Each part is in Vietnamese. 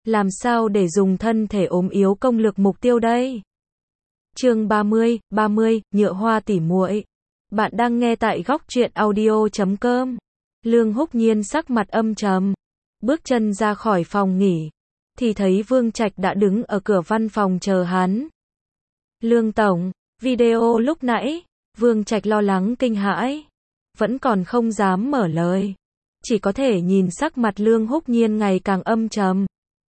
Làm sao để dùng thân thể ốm yếu công lược mục tiêu đây? Chương 30, nhựa hoa tỉ muội. Bạn đang nghe tại góc truyện audio.com. Lương Húc Nhiên sắc mặt âm trầm, bước chân ra khỏi phòng nghỉ, thì thấy Vương Trạch đã đứng ở cửa văn phòng chờ hắn. Lương tổng, video lúc nãy, Vương Trạch lo lắng kinh hãi, vẫn còn không dám mở lời, chỉ có thể nhìn sắc mặt Lương Húc Nhiên ngày càng âm trầm.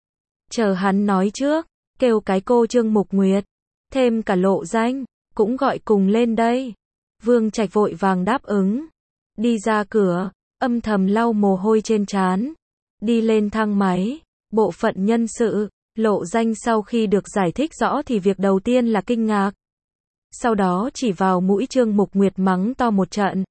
Chờ hắn nói trước, kêu cái cô Trương Mục Nguyệt, thêm cả Lộ Danh, cũng gọi cùng lên đây. Vương Trạch vội vàng đáp ứng, đi ra cửa, âm thầm lau mồ hôi trên trán, đi lên thang máy, bộ phận nhân sự. Lộ Danh sau khi được giải thích rõ thì việc đầu tiên là kinh ngạc, sau đó chỉ vào mũi Trương Mục Nguyệt mắng to một trận.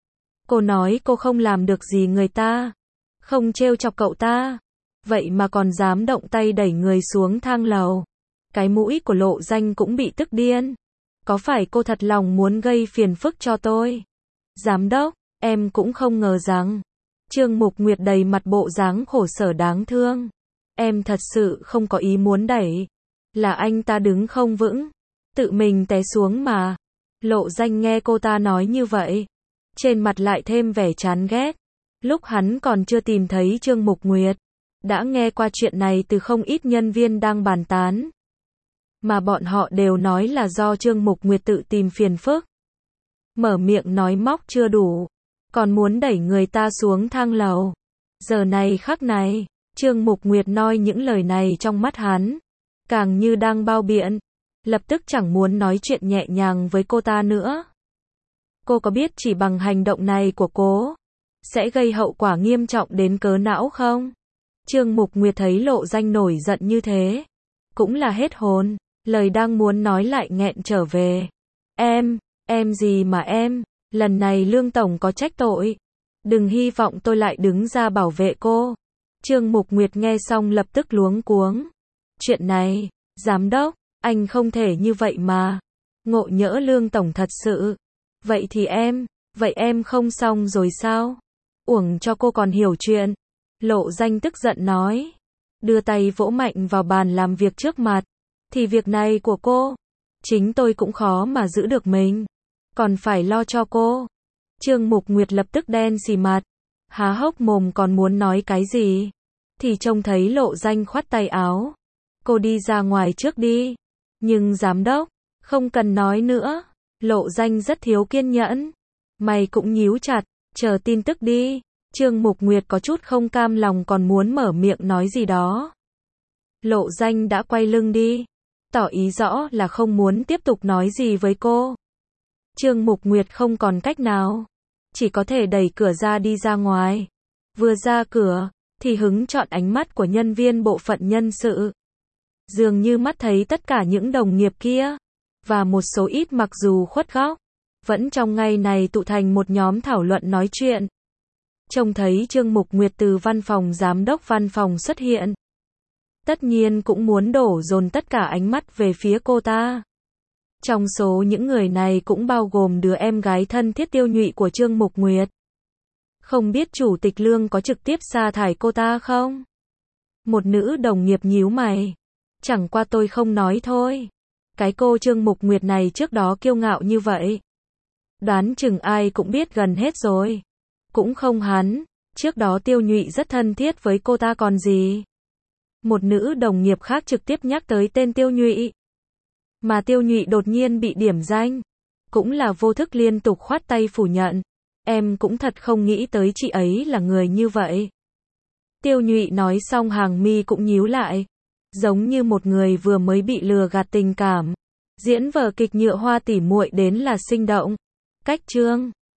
Cô nói cô không làm được gì người ta, không trêu chọc cậu ta, vậy mà còn dám động tay đẩy người xuống thang lầu. Cái mũi của Lộ Danh cũng bị tức điên. Có phải cô thật lòng muốn gây phiền phức cho tôi? Giám đốc, em cũng không ngờ rằng. Trương Mục Nguyệt đầy mặt bộ dáng khổ sở đáng thương. Em thật sự không có ý muốn đẩy. Là anh ta đứng không vững, tự mình té xuống mà. Lộ Danh nghe cô ta nói như vậy, trên mặt lại thêm vẻ chán ghét. Lúc hắn còn chưa tìm thấy Trương Mục Nguyệt, đã nghe qua chuyện này từ không ít nhân viên đang bàn tán. Mà bọn họ đều nói là do Trương Mục Nguyệt tự tìm phiền phức. Mở miệng nói móc chưa đủ, còn muốn đẩy người ta xuống thang lầu. Giờ này khắc này, Trương Mục Nguyệt nói những lời này trong mắt hắn, càng như đang bao biện, lập tức chẳng muốn nói chuyện nhẹ nhàng với cô ta nữa. Cô có biết chỉ bằng hành động này của cô, sẽ gây hậu quả nghiêm trọng đến cỡ não không? Trương Mục Nguyệt thấy Lộ Danh nổi giận như thế, cũng là hết hồn, lời đang muốn nói lại nghẹn trở về. Em gì mà em, lần này Lương tổng có trách tội, đừng hy vọng tôi lại đứng ra bảo vệ cô. Trương Mục Nguyệt nghe xong lập tức luống cuống. Chuyện này, giám đốc, anh không thể như vậy mà. Ngộ nhỡ Lương tổng thật sự. Vậy em không xong rồi sao? Uổng cho cô còn hiểu chuyện. Lộ Danh tức giận nói, đưa tay vỗ mạnh vào bàn làm việc trước mặt. Thì việc này của cô, chính tôi cũng khó mà giữ được mình, còn phải lo cho cô. Trương Mục Nguyệt lập tức đen xì mặt, há hốc mồm còn muốn nói cái gì, thì trông thấy Lộ Danh khoát tay áo. Cô đi ra ngoài trước đi. Nhưng giám đốc, không cần nói nữa. Lộ Danh rất thiếu kiên nhẫn. Mày cũng nhíu chặt, chờ tin tức đi. Trương Mục Nguyệt có chút không cam lòng còn muốn mở miệng nói gì đó. Lộ Danh đã quay lưng đi, tỏ ý rõ là không muốn tiếp tục nói gì với cô. Trương Mục Nguyệt không còn cách nào, chỉ có thể đẩy cửa ra đi ra ngoài. Vừa ra cửa, thì hứng chọn ánh mắt của nhân viên bộ phận nhân sự. Dường như mắt thấy tất cả những đồng nghiệp kia, và một số ít mặc dù khuất góc, vẫn trong ngày này tụ thành một nhóm thảo luận nói chuyện. Trông thấy Trương Mục Nguyệt từ văn phòng giám đốc văn phòng xuất hiện, tất nhiên cũng muốn đổ dồn tất cả ánh mắt về phía cô ta. Trong số những người này cũng bao gồm đứa em gái thân thiết Tiêu Nhụy của Trương Mục Nguyệt. Không biết chủ tịch Lương có trực tiếp sa thải cô ta không? Một nữ đồng nghiệp nhíu mày. Chẳng qua tôi không nói thôi. Cái cô Trương Mục Nguyệt này trước đó kiêu ngạo như vậy, đoán chừng ai cũng biết gần hết rồi. Cũng không hắn, trước đó Tiêu Nhụy rất thân thiết với cô ta còn gì. Một nữ đồng nghiệp khác trực tiếp nhắc tới tên Tiêu Nhụy, mà Tiêu Nhụy đột nhiên bị điểm danh, cũng là vô thức liên tục khoát tay phủ nhận. Em cũng thật không nghĩ tới chị ấy là người như vậy. Tiêu Nhụy nói xong hàng mi cũng nhíu lại, giống như một người vừa mới bị lừa gạt tình cảm. Diễn vở kịch nhựa hoa tỉ muội đến là sinh động. Cách chương